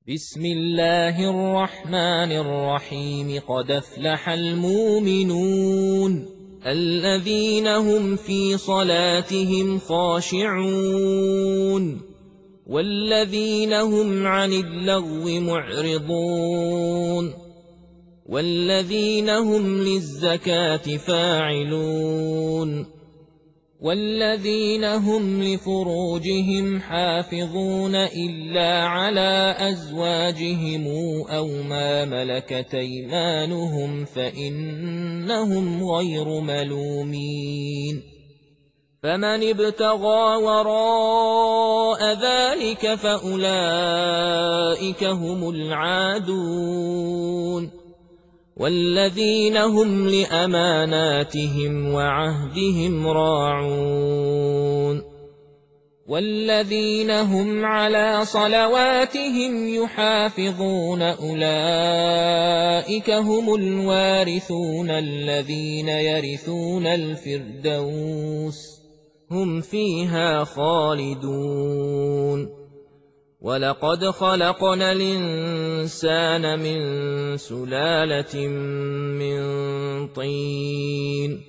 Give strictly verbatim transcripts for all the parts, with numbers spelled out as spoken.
بسم الله الرحمن الرحيم قد أفلح المؤمنون الذين هم في صلاتهم خاشعون والذين هم عن اللغو معرضون والذين هم للزكاة فاعلون والذين هم لفروجهم حافظون إلا على أزواجهم أو ما ملكت أيمانهم فإنهم غير ملومين فمن ابتغى وراء ذلك فأولئك هم العادون والذين هم لأماناتهم وعهدهم راعون والذين هم على صلواتهم يحافظون أولئك هم الوارثون الذين يرثون الفردوس هم فيها خالدون ولقد خلقنا الإنسان من سلالة من طين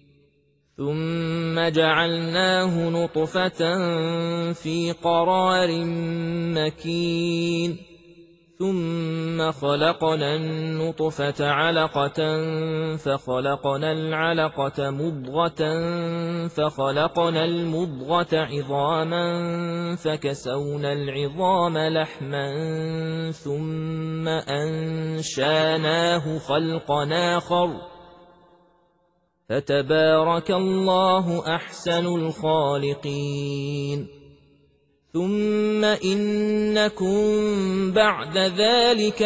ثم جعلناه نطفة في قرار مكين ثم خلقنا النطفة علقة فخلقنا العلقة مضغة فخلقنا المضغة عظاما فكسونا العظام لحما ثم أنشاناه خلقا آخر فتبارك الله أحسن الخالقين ثم إنكم بعد ذلك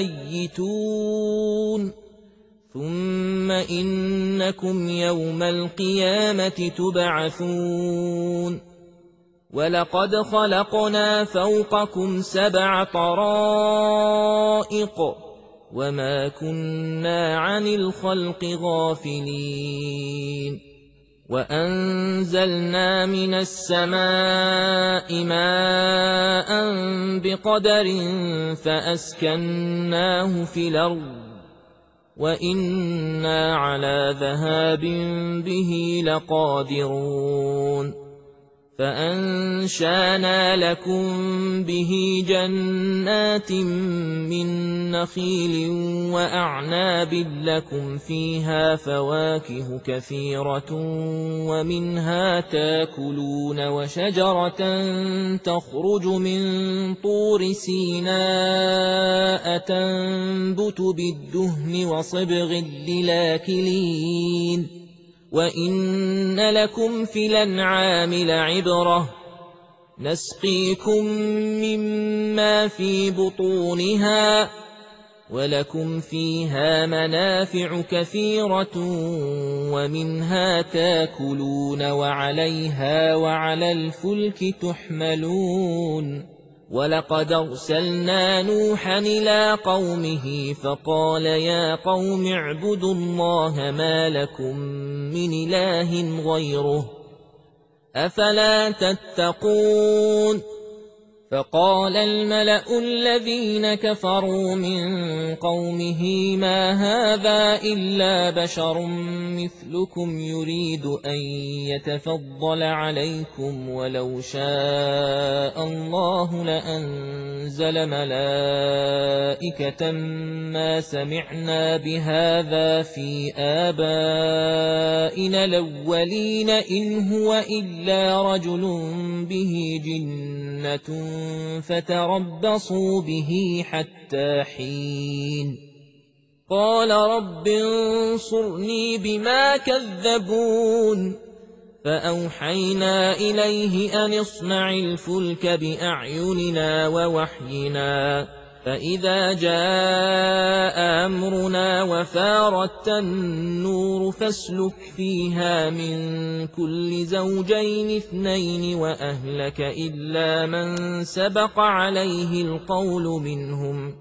لميتون ثم إنكم يوم القيامة تبعثون ولقد خلقنا فوقكم سبع طرائق وما كنا عن الخلق غافلين وأنزلنا من السماء ماء بقدر فأسكناه في الأرض وإنا على ذهاب به لقادرون فأنشانا لكم به جنات من نخيل وأعناب لكم فيها فواكه كثيرة ومنها تاكلون وشجرة تخرج من طور سيناء تنبت بالدهن وصبغ للآكلين وإن لكم في الأنعام لعبرة نسقيكم مما في بطونها ولكم فيها منافع كثيرة ومنها تاكلون وعليها وعلى الفلك تحملون ولقد أرسلنا نوحا إلى قومه فقال يا قوم اعبدوا الله ما لكم من إله غيره أفلا تتقون فقال الملأ الذين كفروا من قومه ما هذا إلا بشر مثلكم يريد أن يتفضل عليكم ولو شاء الله لأنزل ملائكة ما سمعنا بهذا في آبائنا الأولين إن هو إلا رجل به جنة فتربصوا به حتى حين قال رب انصرني بما كذبون فأوحينا إليه أن اصنع الفلك بأعيننا ووحينا فإذا جاء أمرنا وفارت النور فاسلك فيها من كل زوجين اثنين وأهلك إلا من سبق عليه القول منهم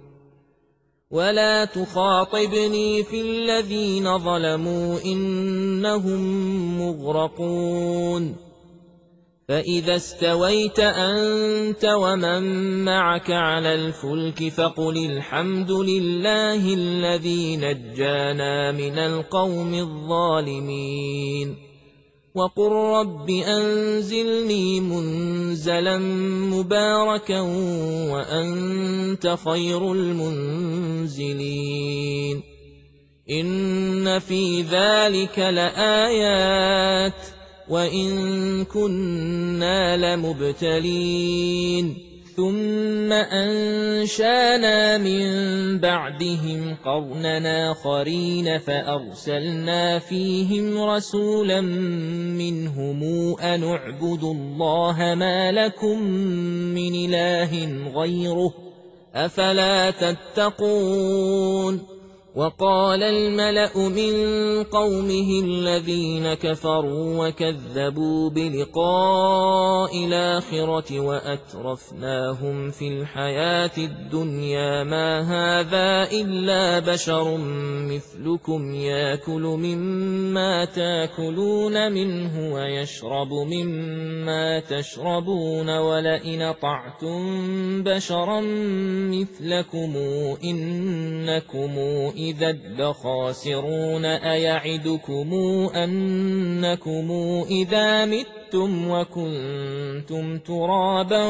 ولا تخاطبني في الذين ظلموا إنهم مغرقون فإذا استويت أنت ومن معك على الفلك فقل الحمد لله الذي نجانا من القوم الظالمين وقل رب أنزلني منزلا مباركا وأنت خير المنزلين إن في ذلك لآيات وإن كنا لمبتلين ثم أنشانا من بعدهم قرنا آخرين فأرسلنا فيهم رسولا منهم أن اعبدوا الله ما لكم من إله غيره أفلا تتقون وقال الملأ من قومه الذين كفروا وكذبوا بلقاء الآخرة وأترفناهم في الحياة الدنيا ما هذا إلا بشر مثلكم يأكل مما تأكلون منه ويشرب مما تشربون ولئن طعتم بشرا مثلكم إنكم إذا لخاسرون أيعدكم أنكم إذا متم وكنتم ترابا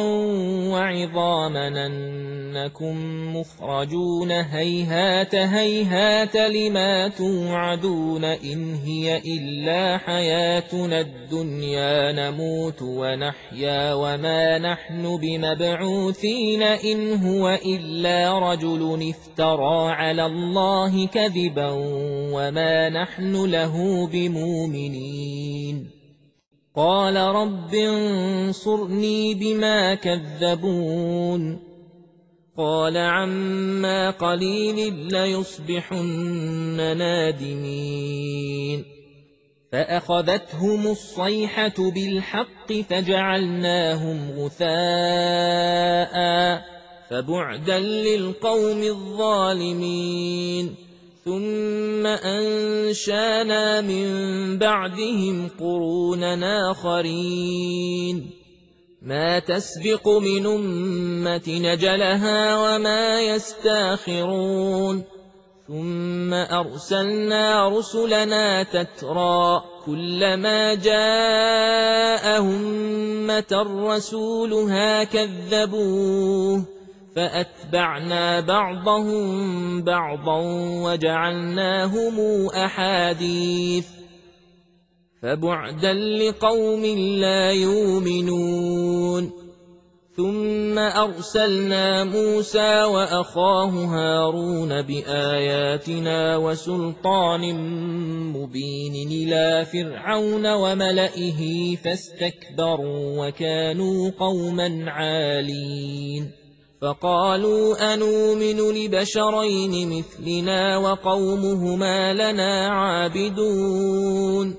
وعظاما أنكم مخرجون هيهات هيهات لما توعدون إن هي إلا حياتنا الدنيا نموت ونحيا وما نحن بمبعوثين إن هو إلا رجل افترى على الله كذبا وما نحن له بمؤمنين قال رب انصرني بما كذبون قال عما قليل ليصبحن نادمين فأخذتهم الصيحة بالحق فجعلناهم غثاء فبعدا للقوم الظالمين ثم أنشانا من بعدهم قرونا آخرين ما تسبق من أمة نجلها وما يستاخرون ثم أرسلنا رسلنا تترى كلما جاء أمة رسولها كذبوه فأتبعنا بعضهم بعضا وجعلناهم أحاديث فبعدا لقوم لا يؤمنون ثم أرسلنا موسى وأخاه هارون بآياتنا وسلطان مبين إلى فرعون وملئه فاستكبروا وكانوا قوما عالين فقالوا أنؤمن لبشرين مثلنا وقومهما لنا عابدون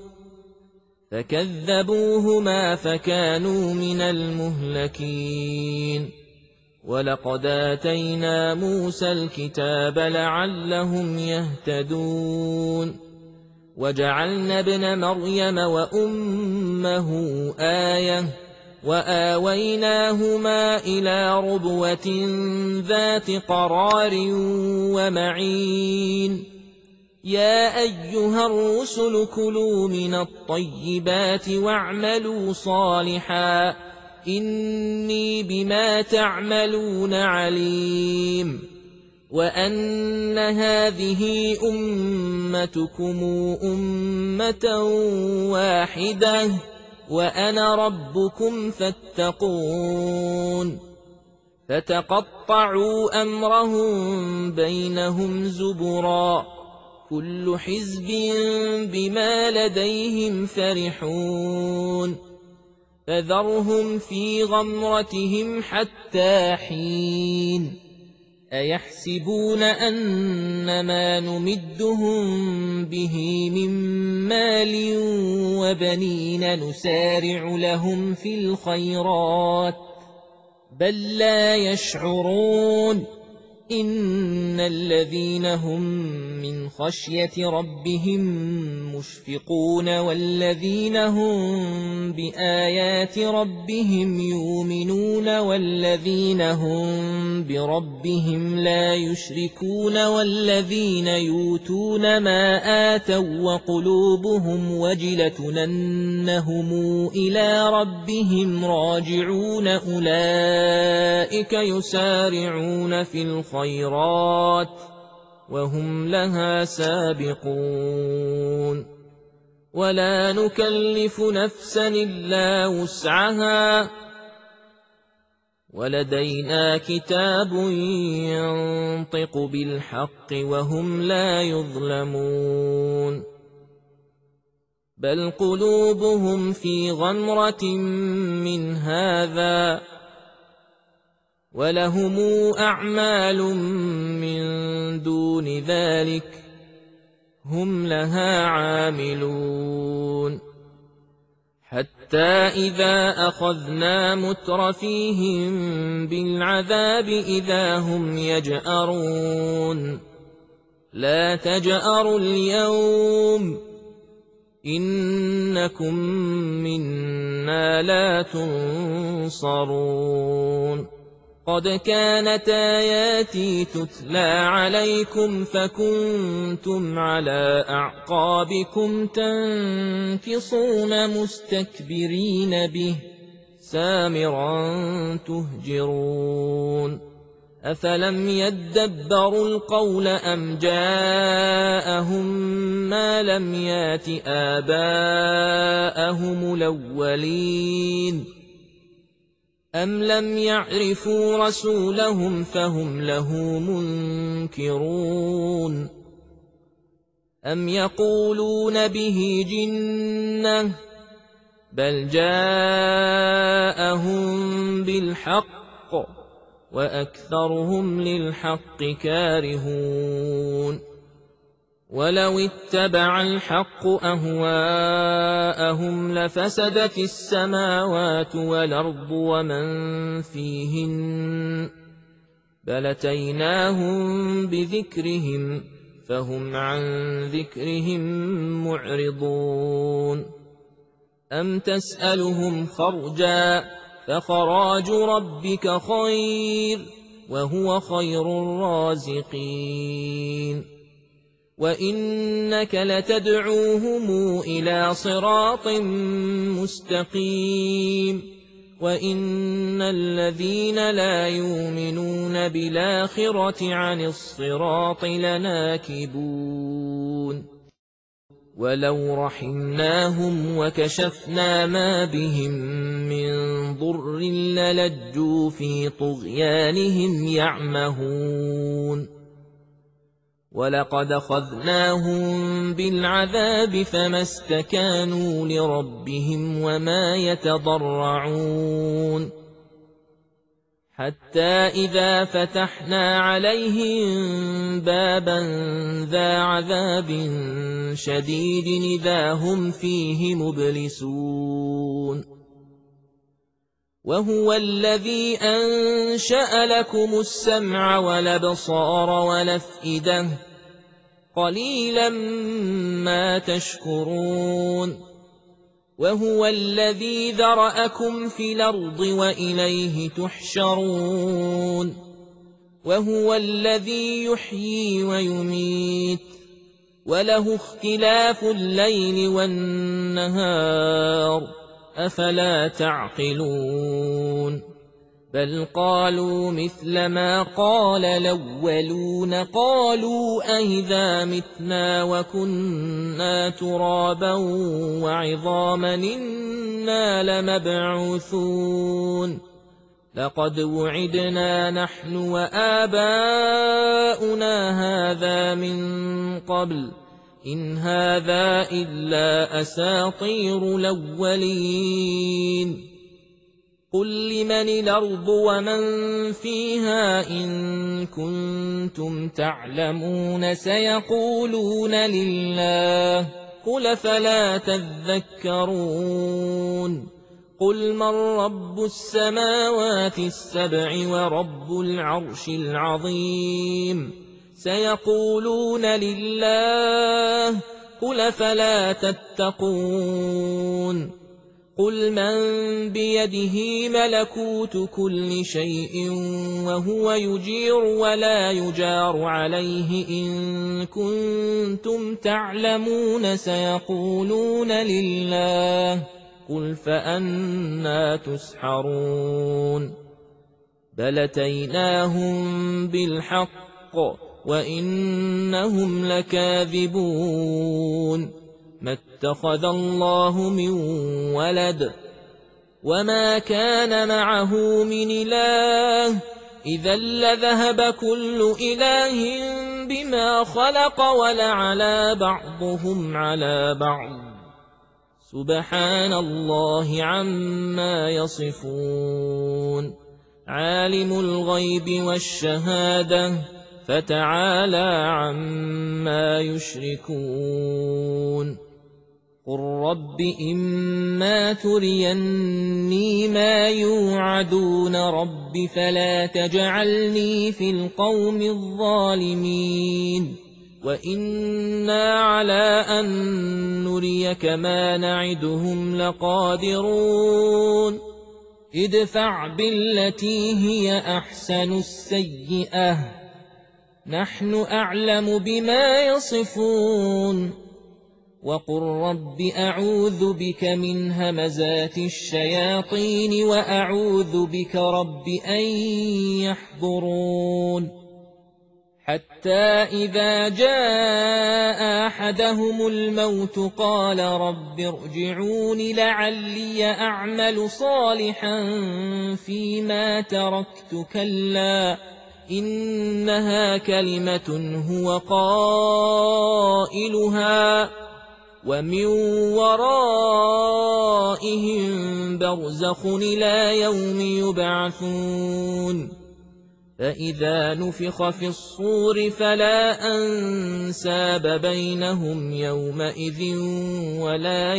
فكذبوهما فكانوا من المهلكين ولقد آتينا موسى الكتاب لعلهم يهتدون وجعلنا ابن مريم وأمه آية وآويناهما إلى ربوة ذات قرار ومعين يا أيها الرسل كلوا من الطيبات واعملوا صالحا إني بما تعملون عليم وأن هذه أمتكم أمة واحدة وأنا ربكم فاتقون فتقطعوا أمرهم بينهم زبرا كل حزب بما لديهم فرحون فذرهم في غمرتهم حتى حين أيحسبون أنما نمدهم به من مال وبنين نسارع لهم في الخيرات بل لا يشعرون إن الذين هم من خشية ربهم مشفقون والذين هم بآيات ربهم يؤمنون والذين هم بربهم لا يشركون والذين يؤتون ما آتوا وقلوبهم وجلة أنهم إلى ربهم راجعون أولئك يسارعون في الخير الخيرات وهم لها سابقون ولا نكلف نفسا إلا وسعها ولدينا كتاب ينطق بالحق وهم لا يظلمون بل قلوبهم في غمرة من هذا ولهم أعمال من دون ذلك هم لها عاملون حتى إذا أخذنا مترفيهم بالعذاب إذا هم يجأرون لا تجأروا اليوم إنكم منا لا تنصرون قد كانت آياتي تتلى عليكم فكنتم على أعقابكم تنكصون مستكبرين به سامرا تهجرون أفلم يدبروا القول أم جاءهم ما لم يات آباءهم الأولين أم لم يعرفوا رسولهم فهم له منكرون أم يقولون به جنة بل جاءهم بالحق وأكثرهم للحق كارهون ولو اتبع الحق أهواءهم لفسدت السماوات والأرض ومن فيهن بل أتيناهم بذكرهم فهم عن ذكرهم معرضون أم تسألهم خرجا فخراج ربك خير وهو خير الرازقين وإنك لتدعوهم إلى صراط مستقيم وإن الذين لا يؤمنون بالآخرة عن الصراط لناكبون ولو رحمناهم وكشفنا ما بهم من ضر للجوا في طغيانهم يعمهون ولقد أخذناهم بالعذاب فما استكانوا لربهم وما يتضرعون حتى إذا فتحنا عليهم بابا ذا عذاب شديد إذا هم فيه مبلسون وهو الذي أنشأ لكم السمع والأبصار والأفئدة قليلا ما تشكرون وهو الذي ذرأكم في الأرض وإليه تحشرون وهو الذي يحيي ويميت وله اختلاف الليل والنهار أفلا تعقلون بل قالوا مثل ما قال الأولون قالوا أئذا متنا وكنا ترابا وعظاما إنا لمبعوثون لقد وعدنا نحن وآباؤنا هذا من قبل إن هذا إلا أساطير الأولين قل لمن الأرض ومن فيها إن كنتم تعلمون سيقولون لله قل فلا تذكرون قل من رب السماوات السبع ورب العرش العظيم سيقولون لله قل فلا تتقون قل من بيده ملكوت كل شيء وهو يجير ولا يجار عليه إن كنتم تعلمون سيقولون لله قل فأنى تسحرون بل أتيناهم بالحق وإنهم لكاذبون ما اتخذ الله من ولد وما كان معه من إله إذا لذهب كل إله بما خلق ولعلى بعضهم على بعض سبحان الله عما يصفون عالم الغيب والشهادة فتعالى عما يشركون قل رب إما تريني ما يوعدون رب فلا تجعلني في القوم الظالمين وإنا على أن نريك ما نعدهم لقادرون ادفع بالتي هي أحسن السيئة نحن أعلم بما يصفون وقل رب أعوذ بك من همزات الشياطين وأعوذ بك رب أن يحضرون حتى إذا جاء أحدهم الموت قال رب ارجعون لعلي أعمل صالحا فيما تركت كلا إنها كلمة هو قائلها ومن ورائهم برزخ إلى يوم يبعثون فإذا نفخ في الصور فلا أنساب بينهم يومئذ ولا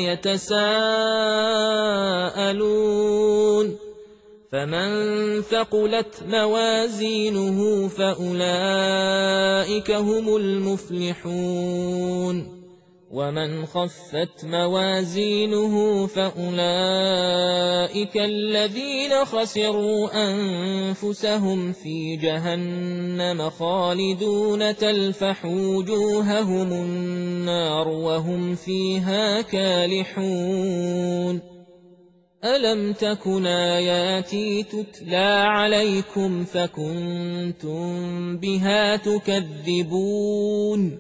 يتساءلون فمن ثقلت موازينه فأولئك هم المفلحون ومن خفت موازينه فأولئك الذين خسروا أنفسهم في جهنم خالدون تلفح وجوههم النار وهم فيها كالحون ألم تكن آياتي تتلى عليكم فكنتم بها تكذبون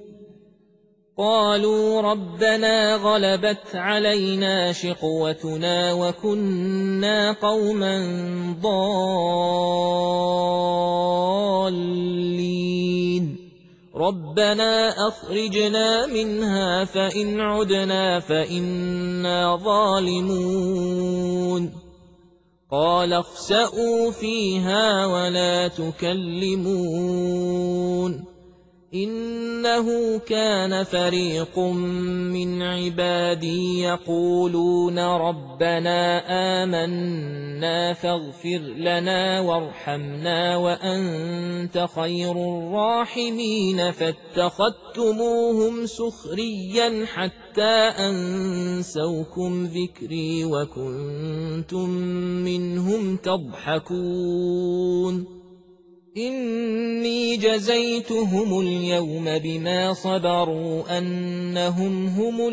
قالوا ربنا غلبت علينا شقوتنا وكنا قوما ضالين ربنا أخرجنا منها فإن عدنا فإنا ظالمون قال اخسئوا فيها ولا تكلمون إنه كان فريق من عبادي يقولون ربنا آمنا فاغفر لنا وارحمنا وأنت خير الراحمين فاتخذتموهم سخريا حتى أنسوكم ذكري وكنتم منهم تضحكون إني جزيتهم اليوم بما صبروا أنهم هم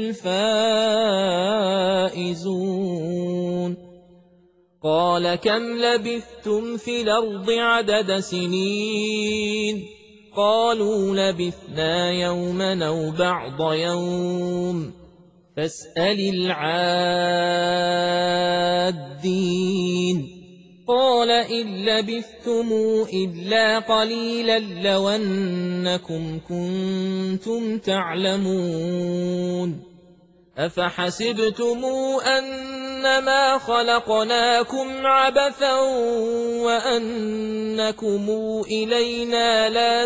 الفائزون قال كم لبثتم في الأرض عدد سنين قالوا لبثنا يوما أو بعض يوم فاسأل العادين قال إن لبثتم إلا قليلا لو أنكم كنتم تعلمون أفحسبتم أنما خلقناكم عبثا وأنكم إلينا لا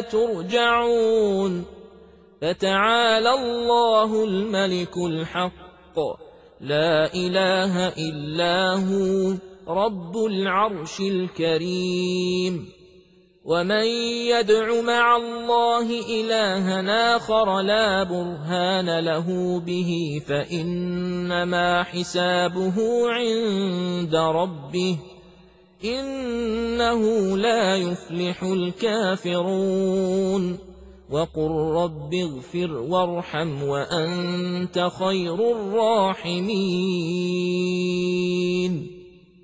ترجعون فتعالى الله الملك الحق لا إله إلا هو رب العرش الكريم. ومن يدع مع الله إلها آخر لا برهان له به فإنما حسابه عند ربه إنه لا يفلح الكافرون. وقل رب اغفر وارحم وأنت خير الراحمين.